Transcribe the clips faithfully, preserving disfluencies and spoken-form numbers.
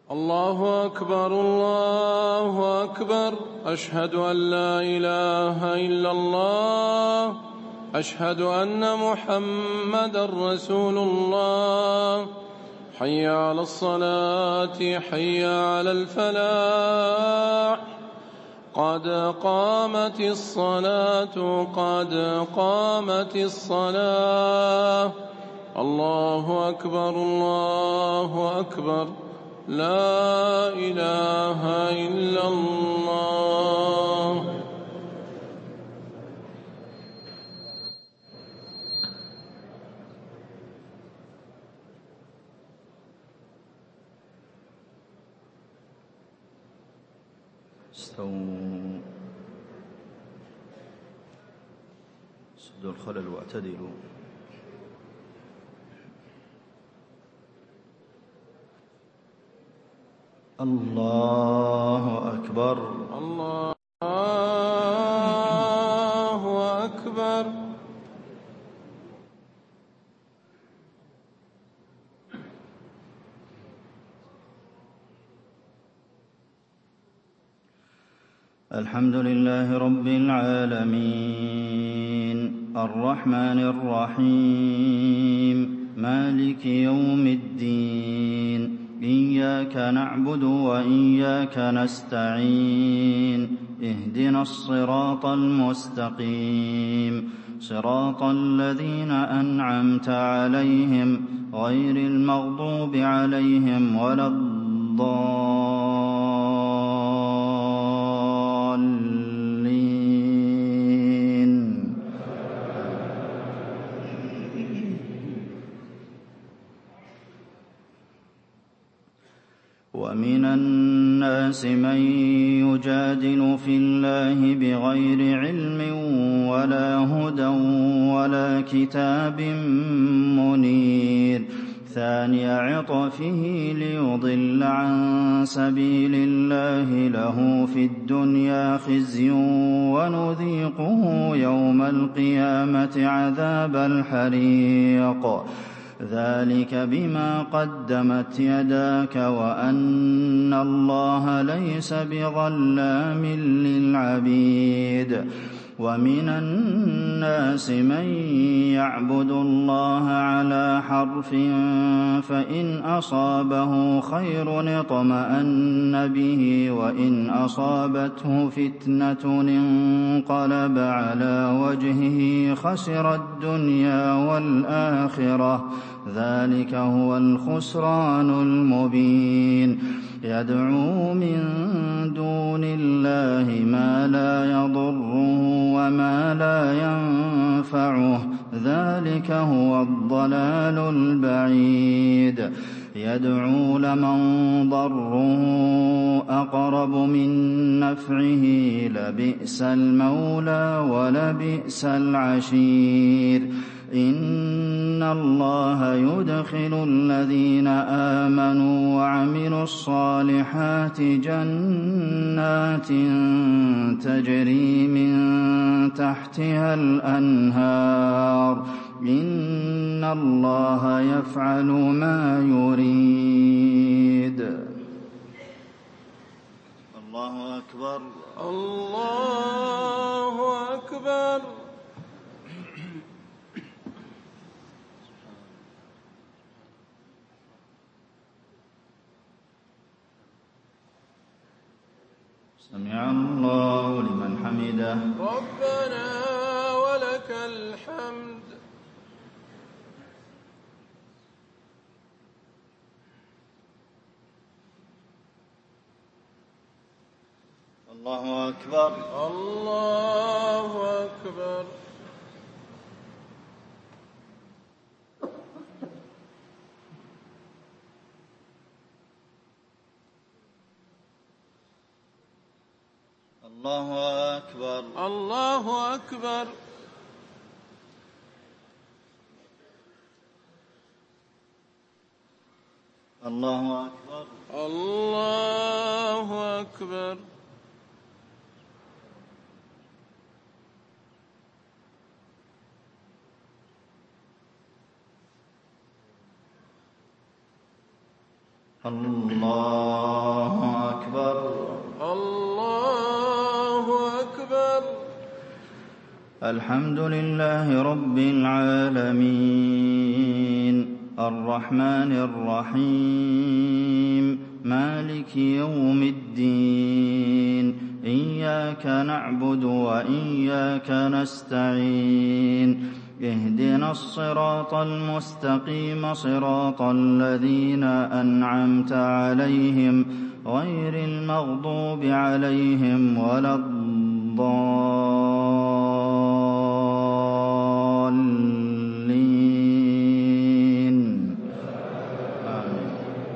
الله أكبر الله أكبر. أشهد أن لا إله إلا الله. أشهد أن محمدا رسول الله. حي على الصلاة حي على الفلاح. قد قامت الصلاة قد قامت الصلاة. الله أكبر الله أكبر. لا إله إلا الله. استووا، سدوا الخلل واعتدلوا. الله أكبر الله أكبر. الحمد لله رب العالمين الرحمن الرحيم مالك يوم الدين. إياك نعبد وإياك نستعين. اهدنا الصراط المستقيم صراط الذين أنعمت عليهم غير المغضوب عليهم ولا الضالين. ومن الناس من يجادل في الله بغير علم ولا هدى ولا كتاب منير. ثاني عطفه ليضل عن سبيل الله له في الدنيا خزي ونذيقه يوم القيامة عذاب الحريق. ذلك بما قدمت يداك وأن الله ليس بظلام للعبيد. ومن الناس من يعبد الله على حرف فإن أصابه خير اطمأن به وإن أصابته فتنة انقلب على وجهه خسر الدنيا والآخرة. ذلك هو الخسران المبين. يدعو من دون الله ما لا يضره وما لا ينفعه. ذلك هو الضلال البعيد. يدعو لمن ضره أقرب من نفعه لبئس المولى ولبئس العشير. إن الله يدخل الذين آمنوا وعملوا الصالحات جنات تجري من تحتها الأنهار. إن الله يفعل ما يريد. الله أكبر الله أكبر. سمع الله لمن حمده. ربنا ولك الحمد. الله أكبر الله أكبر. الله أكبر الله أكبر. الله أكبر الله أكبر. الله أكبر. الله أكبر. الحمد لله رب العالمين الرحمن الرحيم مالك يوم الدين إياك نعبد وإياك نستعين اهدنا الصراط المستقيم صراط الذين أنعمت عليهم غير المغضوب عليهم ولا الضالين آمين.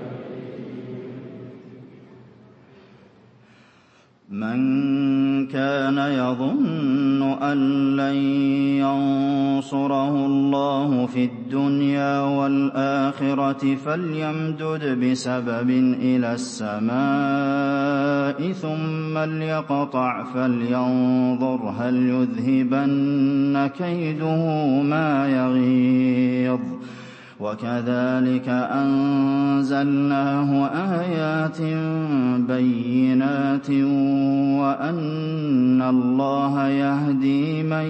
من كان يظن أن لن ينصره الله في الدنيا والآخرة فليمدد بسبب إلى السماء ثم ليقطع فلينظر هل يذهبن كيده ما يغيظ وكذلك أنزلناه آيات بينات وأن الله يهدي من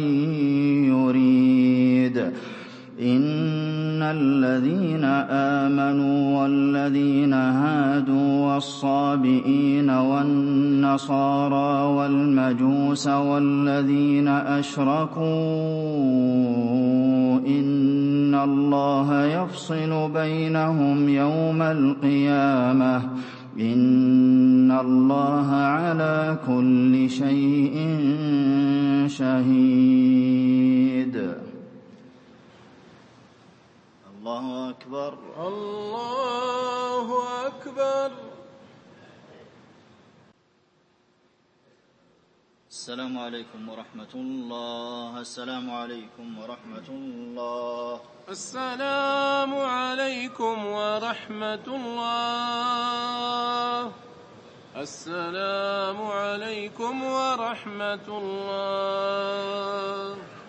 يريد إن الذين آمنوا والذين هادوا والصابئين والنصارى والمجوس والذين أشركوا إن الله يفصل بينهم يوم القيامة إن الله على كل شيء شهيد. الله أكبر. الله أكبر. السلام عليكم ورحمة الله. السلام عليكم ورحمة الله. السلام عليكم ورحمة الله. السلام عليكم ورحمة الله.